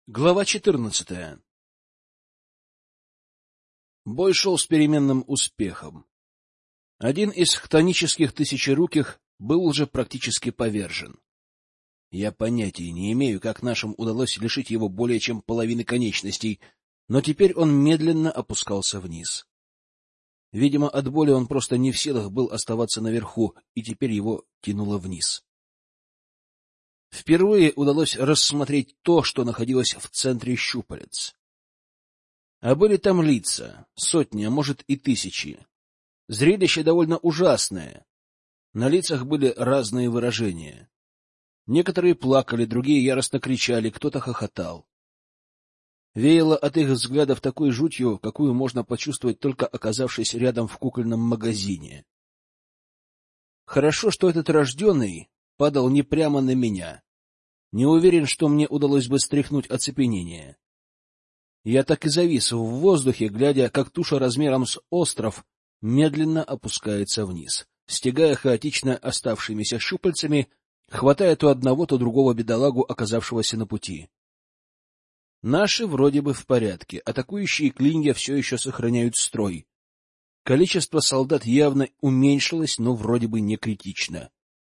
Глава 14. Бой шел с переменным успехом. Один из хтонических тысячеруких был уже практически повержен. Я понятия не имею, как нашим удалось лишить его более чем половины конечностей, но теперь он медленно опускался вниз. Видимо, от боли он просто не в силах был оставаться наверху, и теперь его тянуло вниз. Впервые удалось рассмотреть то, что находилось в центре щупалец. А были там лица, сотни, а может и тысячи. Зрелище довольно ужасное. На лицах были разные выражения. Некоторые плакали, другие яростно кричали, кто-то хохотал. Веяло от их взглядов такой жутью, какую можно почувствовать, только оказавшись рядом в кукольном магазине. Хорошо, что этот рожденный падал не прямо на меня. Не уверен, что мне удалось бы стряхнуть оцепенение. Я так и завис в воздухе, глядя, как туша размером с остров медленно опускается вниз, стягая хаотично оставшимися щупальцами, хватая то одного, то другого бедолагу, оказавшегося на пути. Наши вроде бы в порядке, атакующие клинья все еще сохраняют строй. Количество солдат явно уменьшилось, но вроде бы не критично.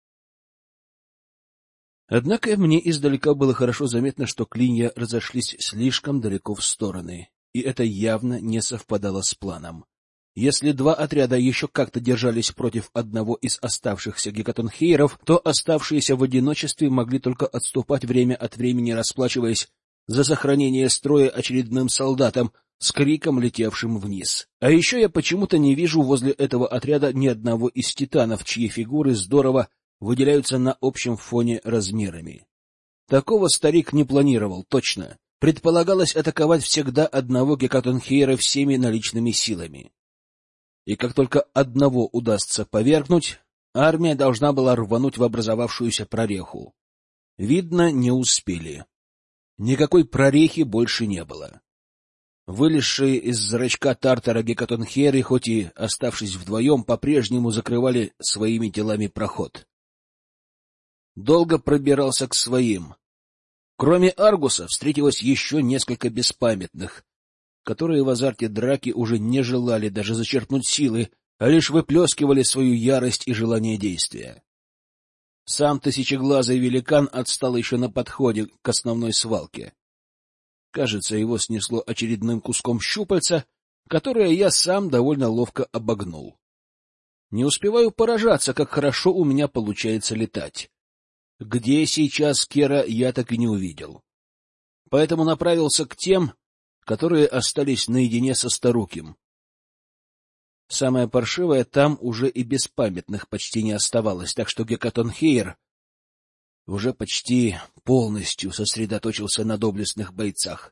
Однако мне издалека было хорошо заметно, что клинья разошлись слишком далеко в стороны, и это явно не совпадало с планом. Если два отряда еще как-то держались против одного из оставшихся гекатонхейров, то оставшиеся в одиночестве могли только отступать время от времени, расплачиваясь за сохранение строя очередным солдатам с криком, летевшим вниз. А еще я почему-то не вижу возле этого отряда ни одного из титанов, чьи фигуры здорово выделяются на общем фоне размерами. Такого старик не планировал, точно. Предполагалось атаковать всегда одного гекатонхейра всеми наличными силами. И как только одного удастся повергнуть, армия должна была рвануть в образовавшуюся прореху. Видно, не успели. Никакой прорехи больше не было. Вылезшие из зрачка Тартара гекатонхейры, хоть и оставшись вдвоем, по-прежнему закрывали своими телами проход. Долго пробирался к своим. Кроме Аргуса встретилось еще несколько беспамятных, которые в азарте драки уже не желали даже зачерпнуть силы, а лишь выплескивали свою ярость и желание действия. Сам тысячеглазый великан отстал еще на подходе к основной свалке. Кажется, его снесло очередным куском щупальца, которое я сам довольно ловко обогнул. Не успеваю поражаться, как хорошо у меня получается летать. Где сейчас Кера, я так и не увидел. Поэтому направился к тем, которые остались наедине со старуким. Самое паршивое, там уже и беспамятных почти не оставалось, так что гекатонхейр уже почти полностью сосредоточился на доблестных бойцах.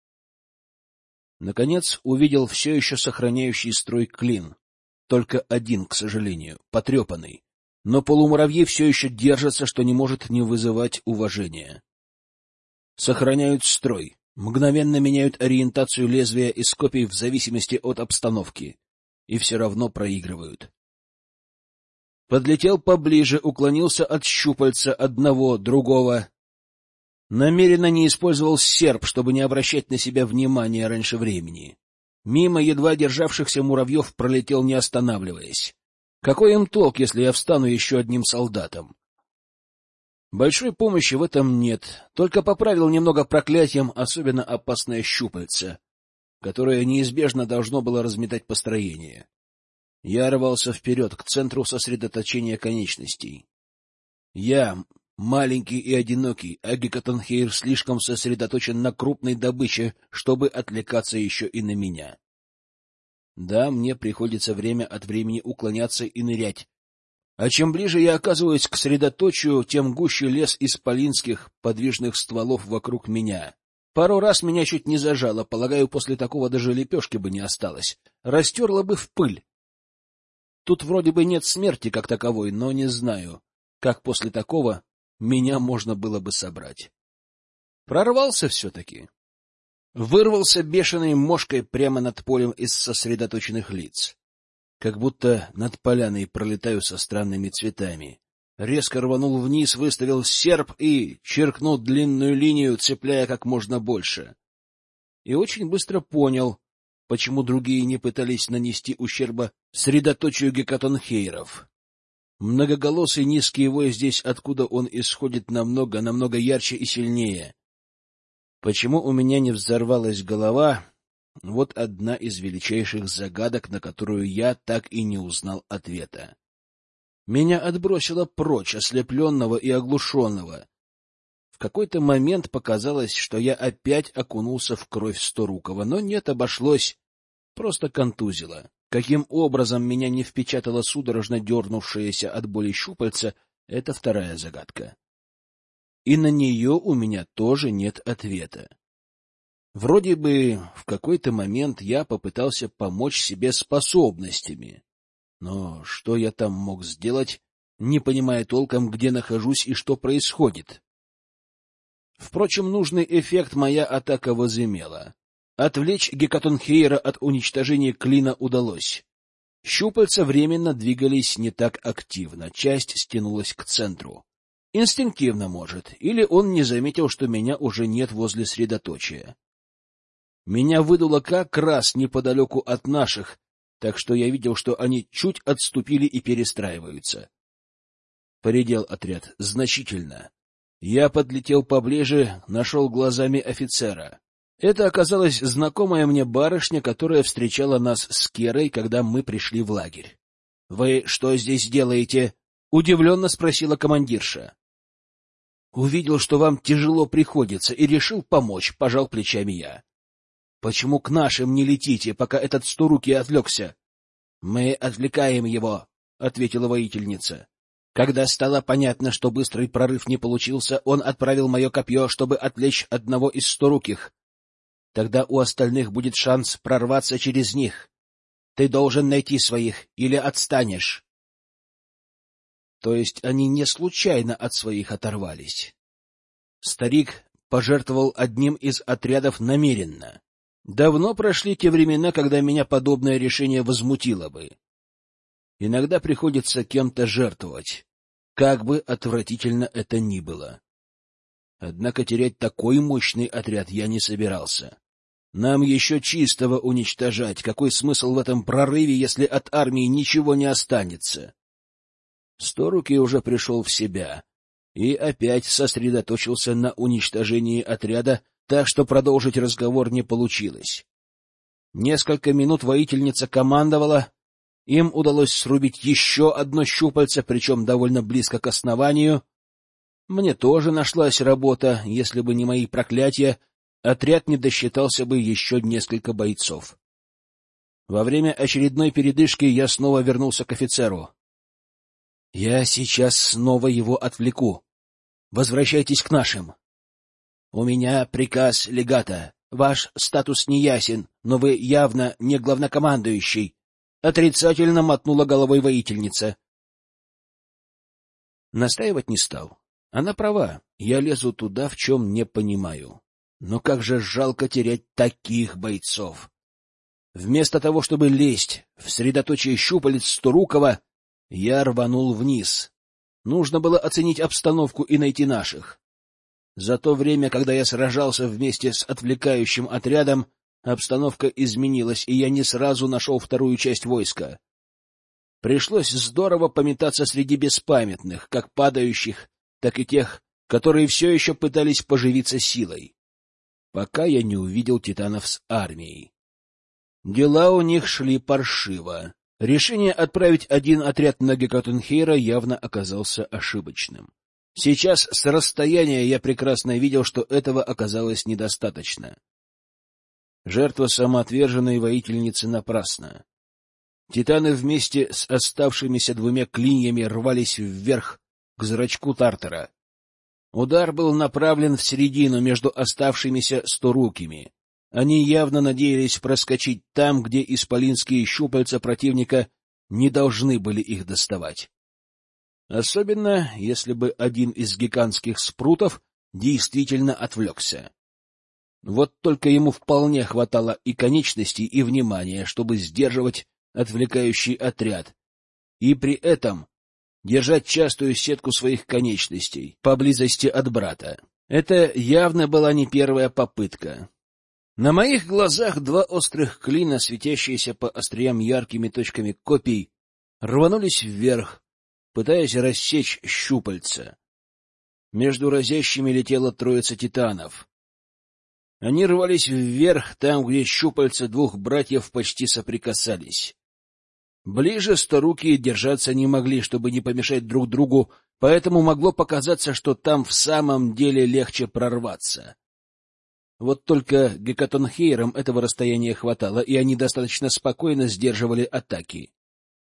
Наконец увидел все еще сохраняющий строй клин. Только один, к сожалению, потрепанный. Но полумуравьи все еще держатся, что не может не вызывать уважения. Сохраняют строй, мгновенно меняют ориентацию лезвия из копий в зависимости от обстановки, и все равно проигрывают. Подлетел поближе, уклонился от щупальца одного, другого. Намеренно не использовал серп, чтобы не обращать на себя внимания раньше времени. Мимо едва державшихся муравьев пролетел, не останавливаясь. Какой им толк, если я встану еще одним солдатом? Большой помощи в этом нет, только поправил немного проклятием особенно опасное щупальце, которое неизбежно должно было разметать построение. Я рвался вперед, к центру сосредоточения конечностей. Я маленький и одинокий, а гекатонхейр слишком сосредоточен на крупной добыче, чтобы отвлекаться еще и на меня. Да, мне приходится время от времени уклоняться и нырять. А чем ближе я оказываюсь к средоточию, тем гуще лес исполинских подвижных стволов вокруг меня. Пару раз меня чуть не зажало, полагаю, после такого даже лепешки бы не осталось. Растерла бы в пыль. Тут вроде бы нет смерти как таковой, но не знаю, как после такого меня можно было бы собрать. Прорвался все-таки. Вырвался бешеной мошкой прямо над полем из сосредоточенных лиц. Как будто над поляной пролетаю со странными цветами. резко рванул вниз, выставил серп и черкнул длинную линию, цепляя как можно больше. И очень быстро понял, почему другие не пытались нанести ущерба средоточию гекатонхейров. Многоголосый низкий вой здесь, откуда он исходит, намного ярче и сильнее. Почему у меня не взорвалась голова? Вот одна из величайших загадок, на которую я так и не узнал ответа. Меня отбросило прочь, ослепленного и оглушенного. В какой-то момент показалось, что я опять окунулся в кровь Сторукова, но нет, обошлось, просто контузило. Каким образом меня не впечатало судорожно дернувшееся от боли щупальца — это вторая загадка. И на нее у меня тоже нет ответа. Вроде бы в какой-то момент я попытался помочь себе способностями, но что я там мог сделать, не понимая толком, где нахожусь и что происходит? Впрочем, нужный эффект моя атака возымела. Отвлечь гекатонхейра от уничтожения клина удалось. Щупальца временно двигались не так активно, часть стянулась к центру. Инстинктивно, может, или он не заметил, что меня уже нет возле средоточия. Меня выдуло как раз неподалеку от наших, так что я видел, что они чуть отступили и перестраиваются. Поредел отряд значительно. Я подлетел поближе, нашел глазами офицера. Это оказалась знакомая мне барышня, которая встречала нас с Керой, когда мы пришли в лагерь. — Вы что здесь делаете? — удивленно спросила командирша. — Увидел, что вам тяжело приходится, и решил помочь, — пожал плечами я. — Почему к нашим не летите, пока этот Сторукий отвлекся? — Мы отвлекаем его, — ответила воительница. Когда стало понятно, что быстрый прорыв не получился, он отправил мое копье, чтобы отвлечь одного из Сторуких. Тогда у остальных будет шанс прорваться через них. Ты должен найти своих, или отстанешь. То есть они не случайно от своих оторвались. Старик пожертвовал одним из отрядов намеренно. Давно прошли те времена, когда меня подобное решение возмутило бы. Иногда приходится кем-то жертвовать, как бы отвратительно это ни было. Однако терять такой мощный отряд я не собирался. Нам еще чистого уничтожать. Какой смысл в этом прорыве, если от армии ничего не останется? Сторукий уже пришел в себя и опять сосредоточился на уничтожении отряда, так что продолжить разговор не получилось. Несколько минут воительница командовала, им удалось срубить еще одно щупальце, причем довольно близко к основанию. Мне тоже нашлась работа, если бы не мои проклятия, отряд не досчитался бы еще несколько бойцов. Во время очередной передышки я снова вернулся к офицеру. — Я сейчас снова его отвлеку. Возвращайтесь к нашим. — У меня приказ легата. Ваш статус не ясен, но вы явно не главнокомандующий. Отрицательно мотнула головой воительница. Настаивать не стал. Она права, я лезу туда, в чем не понимаю. Но как же жалко терять таких бойцов. Вместо того, чтобы лезть в средоточие щупалец Сторукова, я рванул вниз. Нужно было оценить обстановку и найти наших. За то время, когда я сражался вместе с отвлекающим отрядом, обстановка изменилась, и я не сразу нашел вторую часть войска. Пришлось здорово пометаться среди беспамятных, как падающих, так и тех, которые все еще пытались поживиться силой, пока я не увидел титанов с армией. Дела у них шли паршиво. Решение отправить один отряд на Гекатонхейра явно оказался ошибочным. Сейчас с расстояния я прекрасно видел, что этого оказалось недостаточно. Жертва самоотверженной воительницы напрасна. Титаны вместе с оставшимися двумя клиньями рвались вверх к зрачку Тартара. Удар был направлен в середину между оставшимися сторукими. Они явно надеялись проскочить там, где исполинские щупальца противника не должны были их доставать. Особенно, если бы один из гигантских спрутов действительно отвлекся. Вот только ему вполне хватало и конечностей, и внимания, чтобы сдерживать отвлекающий отряд, и при этом держать частую сетку своих конечностей поблизости от брата. Это явно была не первая попытка. На моих глазах два острых клина, светящиеся по остриям яркими точками копий, рванулись вверх, пытаясь рассечь щупальца. Между разящими летела троица титанов. Они рвались вверх там, где щупальца двух братьев почти соприкасались. Ближе сторукие держаться не могли, чтобы не помешать друг другу, поэтому могло показаться, что там в самом деле легче прорваться. Вот только гекатонхейрам этого расстояния хватало, и они достаточно спокойно сдерживали атаки.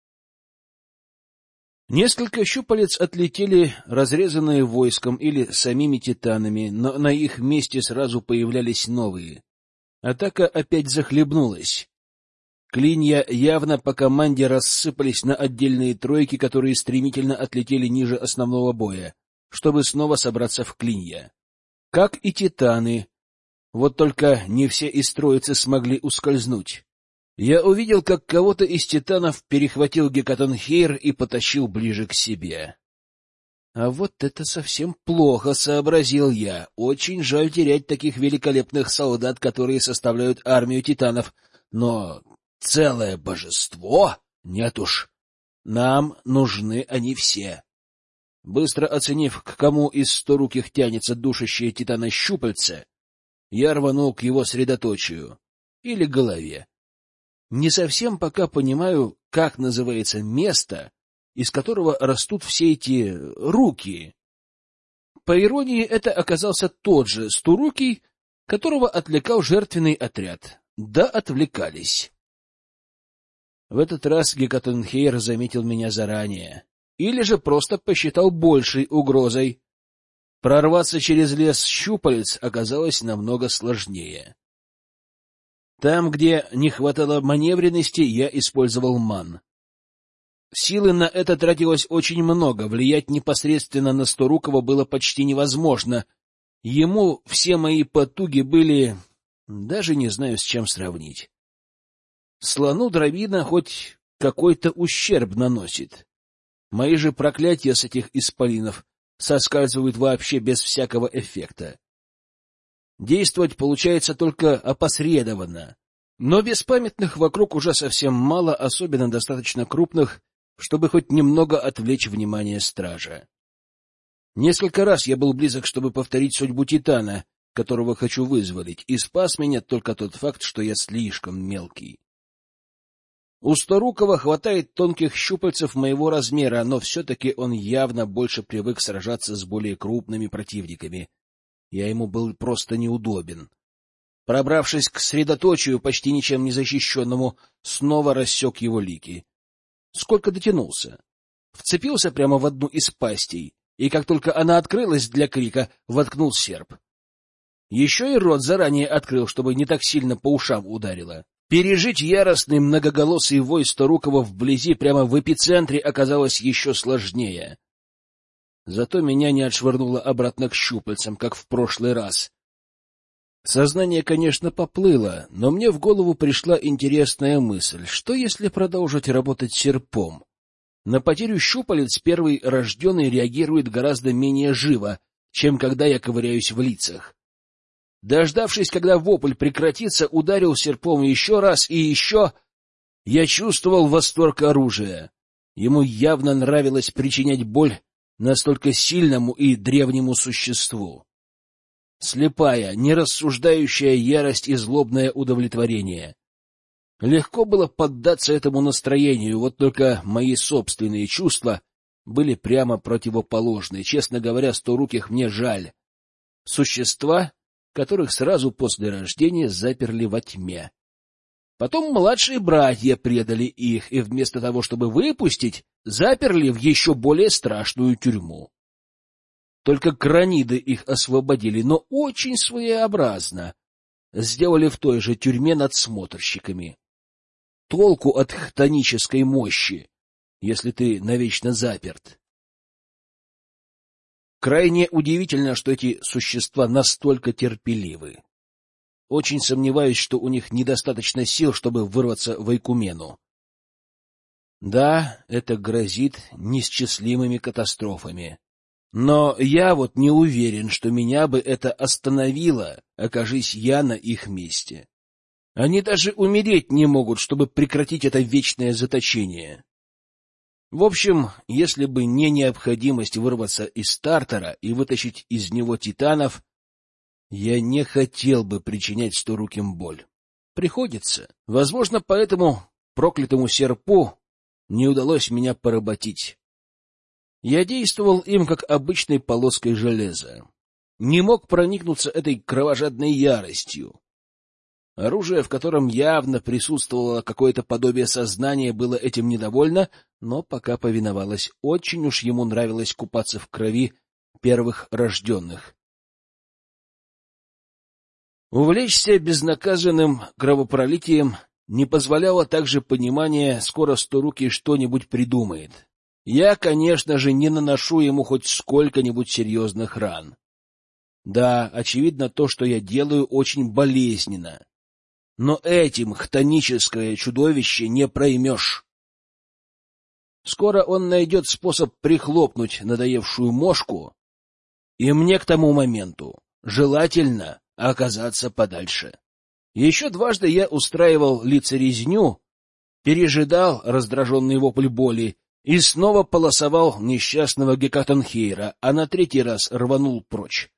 Несколько щупалец отлетели, разрезанные войском или самими титанами, но на их месте сразу появлялись новые. Атака опять захлебнулась. Клинья явно по команде рассыпались на отдельные тройки, которые стремительно отлетели ниже основного боя, чтобы снова собраться в клинья. Как и титаны. Вот только не все из троицы смогли ускользнуть. Я увидел, как кого-то из титанов перехватил Гекатонхейр и потащил ближе к себе. А вот это совсем плохо, сообразил я. Очень жаль терять таких великолепных солдат, которые составляют армию титанов. Но целое божество? Нет уж. Нам нужны они все. Быстро оценив, к кому из сторуких тянется душащее титана щупальце, я рванул к его средоточию или голове. Не совсем пока понимаю, как называется место, из которого растут все эти руки. По иронии, это оказался тот же стурукий, которого отвлекал жертвенный отряд. Да, отвлекались. В этот раз Гекатонхейр заметил меня заранее. Или же просто посчитал большей угрозой. Прорваться через лес щупалец оказалось намного сложнее. Там, где не хватало маневренности, я использовал ман. Силы на это тратилось очень много, влиять непосредственно на Сторукова было почти невозможно. Ему все мои потуги были... даже не знаю, с чем сравнить. Слону дробина хоть какой-то ущерб наносит. Мои же проклятия с этих исполинов соскальзывают вообще без всякого эффекта. Действовать получается только опосредованно, но беспамятных вокруг уже совсем мало, особенно достаточно крупных, чтобы хоть немного отвлечь внимание стража. Несколько раз я был близок, чтобы повторить судьбу Титана, которого хочу вызволить, и спас меня только тот факт, что я слишком мелкий. У Сторукова хватает тонких щупальцев моего размера, но все-таки он явно больше привык сражаться с более крупными противниками. Я ему был просто неудобен. Пробравшись к средоточию, почти ничем не защищенному, снова рассек его лики. Сколько дотянулся? Вцепился прямо в одну из пастей, и как только она открылась для крика, воткнул серп. Еще и рот заранее открыл, чтобы не так сильно по ушам ударило. Пережить яростный многоголосый вой Сторукова вблизи, прямо в эпицентре, оказалось еще сложнее. Зато меня не отшвырнуло обратно к щупальцам, как в прошлый раз. Сознание, конечно, поплыло, но мне в голову пришла интересная мысль. Что если продолжить работать серпом? На потерю щупалец первый рожденный реагирует гораздо менее живо, чем когда я ковыряюсь в лицах. Дождавшись, когда вопль прекратится, ударил серпом еще раз и еще. Я чувствовал восторг оружия. Ему явно нравилось причинять боль настолько сильному и древнему существу. Слепая, нерассуждающая ярость и злобное удовлетворение. Легко было поддаться этому настроению, вот только мои собственные чувства были прямо противоположны. Честно говоря, Сторуких мне жаль. Существа, которых сразу после рождения заперли во тьме. Потом младшие братья предали их, и вместо того, чтобы выпустить, заперли в еще более страшную тюрьму. Только краниды их освободили, но очень своеобразно. Сделали в той же тюрьме надсмотрщиками. Толку от хтонической мощи, если ты навечно заперт. Крайне удивительно, что эти существа настолько терпеливы. Очень сомневаюсь, что у них недостаточно сил, чтобы вырваться в Ойкумену. Да, это грозит неисчислимыми катастрофами. Но я вот не уверен, что меня бы это остановило, окажись я на их месте. Они даже умереть не могут, чтобы прекратить это вечное заточение. В общем, если бы не необходимость вырваться из стартера и вытащить из него титанов, я не хотел бы причинять Сторуким боль. Приходится. Возможно, поэтому проклятому серпу не удалось меня поработить. Я действовал им, как обычной полоской железа. Не мог проникнуться этой кровожадной яростью. Оружие, в котором явно присутствовало какое-то подобие сознания, было этим недовольно, но пока повиновалось. Очень уж ему нравилось купаться в крови первых рожденных. Увлечься безнаказанным кровопролитием не позволяло также понимание, скоро Сторукий что-нибудь придумает. Я, конечно же, не наношу ему хоть сколько-нибудь серьезных ран. Да, очевидно, то, что я делаю, очень болезненно. Но этим хтоническое чудовище не проймешь. Скоро он найдет способ прихлопнуть надоевшую мошку, и мне к тому моменту желательно оказаться подальше. Еще дважды я устраивал лицерезню, пережидал раздраженный вопль боли и снова полосовал несчастного Гекатонхейра, а на третий раз рванул прочь.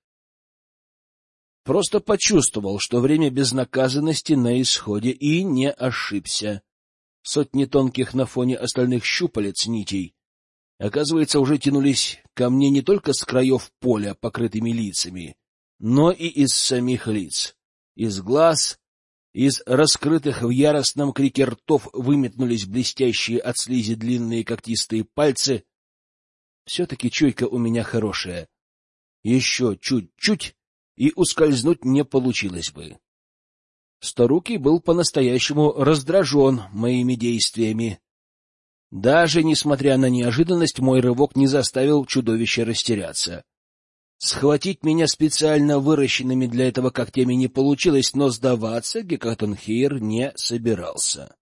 Просто почувствовал, что время безнаказанности на исходе, и не ошибся. Сотни тонких на фоне остальных щупалец нитей, оказывается, уже тянулись ко мне не только с краев поля, покрытыми лицами, но и из самих лиц. Из глаз, из раскрытых в яростном крике ртов выметнулись блестящие от слизи длинные когтистые пальцы. Все-таки чуйка у меня хорошая. Еще чуть-чуть, и ускользнуть не получилось бы. Сторукий был по-настоящему раздражен моими действиями. Даже несмотря на неожиданность, мой рывок не заставил чудовища растеряться. Схватить меня специально выращенными для этого когтями не получилось, но сдаваться Гекатонхейр не собирался.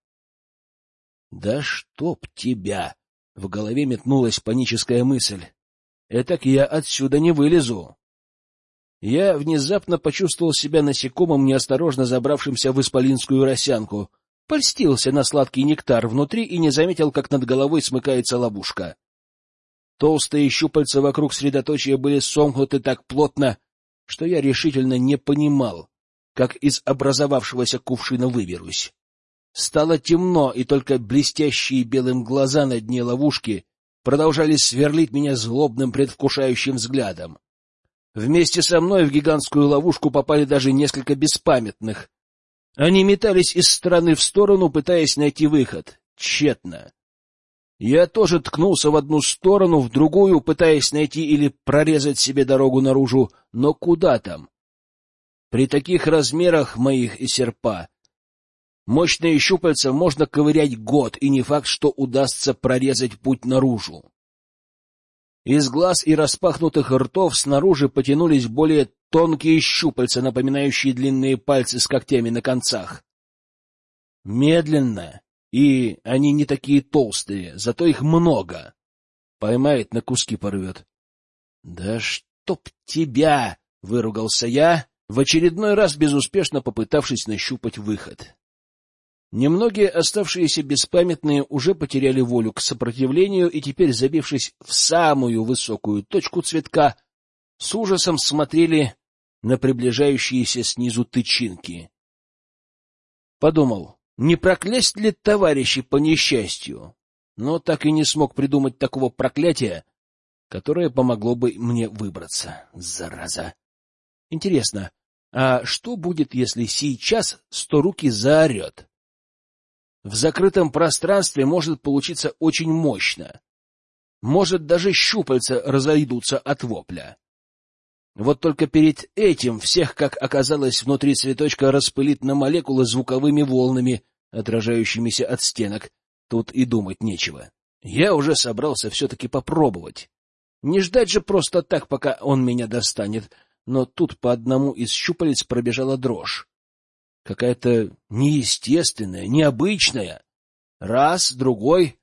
— Да чтоб тебя! — в голове метнулась паническая мысль. — Этак я отсюда не вылезу. Я внезапно почувствовал себя насекомым, неосторожно забравшимся в исполинскую росянку, польстился на сладкий нектар внутри и не заметил, как над головой смыкается ловушка. Толстые щупальца вокруг средоточия были сомкнуты так плотно, что я решительно не понимал, как из образовавшегося кувшина выберусь. Стало темно, и только блестящие белым глаза на дне ловушки продолжали сверлить меня злобным предвкушающим взглядом. Вместе со мной в гигантскую ловушку попали даже несколько беспамятных. Они метались из стороны в сторону, пытаясь найти выход. Тщетно. Я тоже ткнулся в одну сторону, в другую, пытаясь найти или прорезать себе дорогу наружу, но куда там? При таких размерах моих и серпа мощные щупальца можно ковырять год, и не факт, что удастся прорезать путь наружу. Из глаз и распахнутых ртов снаружи потянулись более тонкие щупальца, напоминающие длинные пальцы с когтями на концах. Медленно, и они не такие толстые, зато их много. Поймает, на куски порвет. — Да чтоб тебя! — выругался я, в очередной раз безуспешно попытавшись нащупать выход. Немногие оставшиеся беспамятные уже потеряли волю к сопротивлению и теперь, забившись в самую высокую точку цветка, с ужасом смотрели на приближающиеся снизу тычинки. Подумал, не проклясть ли товарищи по несчастью, но так и не смог придумать такого проклятия, которое помогло бы мне выбраться. Зараза! Интересно, а что будет, если сейчас Сторукий заорет? В закрытом пространстве может получиться очень мощно. Может, даже щупальца разойдутся от вопля. Вот только перед этим всех, как оказалось, внутри цветочка распылит на молекулы звуковыми волнами, отражающимися от стенок. Тут и думать нечего. Я уже собрался все-таки попробовать. Не ждать же просто так, пока он меня достанет. Но тут по одному из щупалец пробежала дрожь. Какая-то неестественная, необычная. Раз, другой.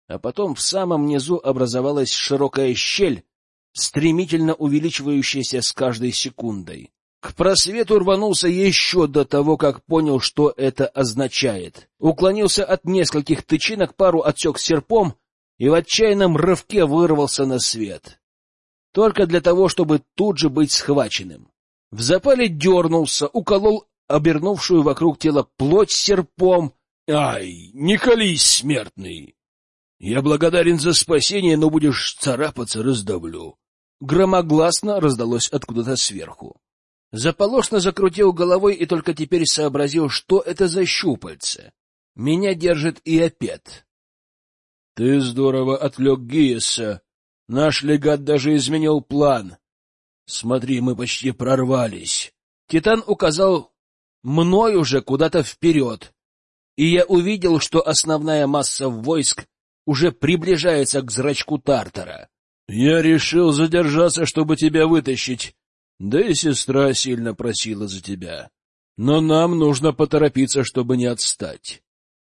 а потом в самом низу образовалась широкая щель, стремительно увеличивающаяся с каждой секундой. К просвету рванулся еще до того, как понял, что это означает. Уклонился от нескольких тычинок, пару отсек серпом и в отчаянном рывке вырвался на свет. Только для того, чтобы тут же быть схваченным. В запале дернулся, уколол обернувшую вокруг тела плоть серпом. «Ай, не колись, смертный! Я благодарен за спасение, но будешь царапаться, раздавлю!» Громогласно раздалось откуда-то сверху. Заполошно закрутил головой и только теперь сообразил, что это за щупальце. Меня держит Иопет. — Ты здорово отвлек Гиеса. Наш легат даже изменил план. Смотри, мы почти прорвались. Титан указал мной уже куда-то вперед, и я увидел, что основная масса войск уже приближается к зрачку Тартара. Я решил задержаться, чтобы тебя вытащить. Да и сестра сильно просила за тебя. Но нам нужно поторопиться, чтобы не отстать.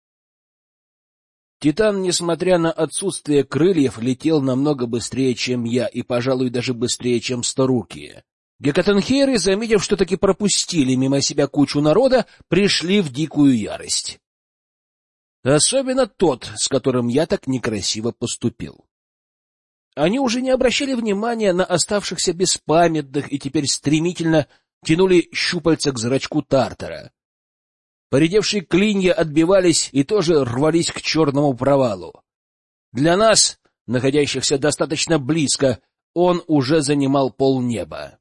Титан, несмотря на отсутствие крыльев, летел намного быстрее, чем я, и, пожалуй, даже быстрее, чем Сторукие. Гекатенхейры, заметив, что таки пропустили мимо себя кучу народа, пришли в дикую ярость. Особенно тот, с которым я так некрасиво поступил. Они уже не обращали внимания на оставшихся беспамятных и теперь стремительно тянули щупальца к зрачку Тартара. Поредевшие клинья отбивались и тоже рвались к черному провалу. Для нас, находящихся достаточно близко, он уже занимал полнеба.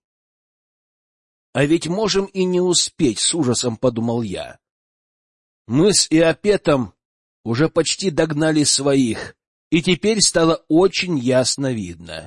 А ведь можем и не успеть, с ужасом подумал я. Мы с Иопетом уже почти догнали своих, и теперь стало очень ясно видно.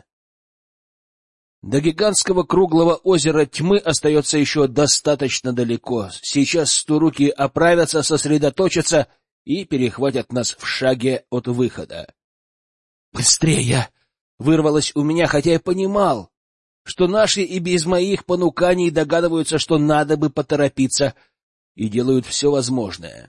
До гигантского круглого озера тьмы остается еще достаточно далеко. Сейчас Сторуки оправятся, сосредоточатся и перехватят нас в шаге от выхода. «Быстрее!» — вырвалось у меня, хотя я понимал, что наши и без моих понуканий догадываются, что надо бы поторопиться, и делают все возможное.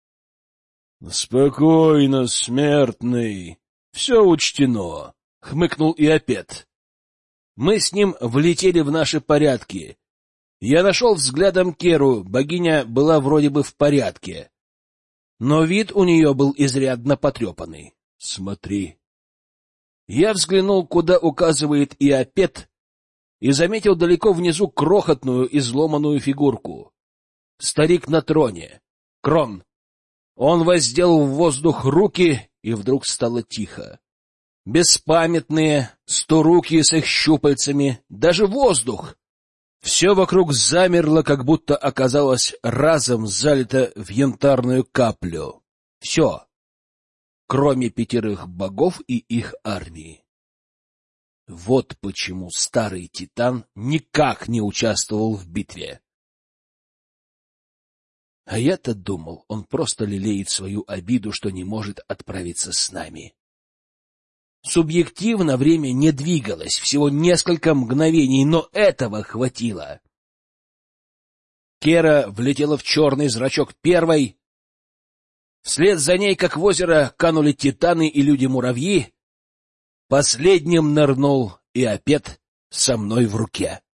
— Спокойно, смертный, все учтено, — хмыкнул Иопет. Мы с ним влетели в наши порядки. Я нашел взглядом Керу, богиня была вроде бы в порядке, но вид у нее был изрядно потрепанный. — Смотри. Я взглянул, куда указывает Иопет, и заметил далеко внизу крохотную изломанную фигурку. Старик на троне. Крон. Он воздел в воздух руки, и вдруг стало тихо. Беспамятные, сторуки с их щупальцами, даже воздух. Все вокруг замерло, как будто оказалось разом залито в янтарную каплю. Все, кроме 5 богов и их армии. Вот почему старый Титан никак не участвовал в битве. А я-то думал, он просто лелеет свою обиду, что не может отправиться с нами. Субъективно время не двигалось, всего несколько мгновений, но этого хватило. Кера влетела в черный зрачок первой. Вслед за ней, как в озеро, канули титаны и люди-муравьи. Последним нырнул Иопет со мной в руке.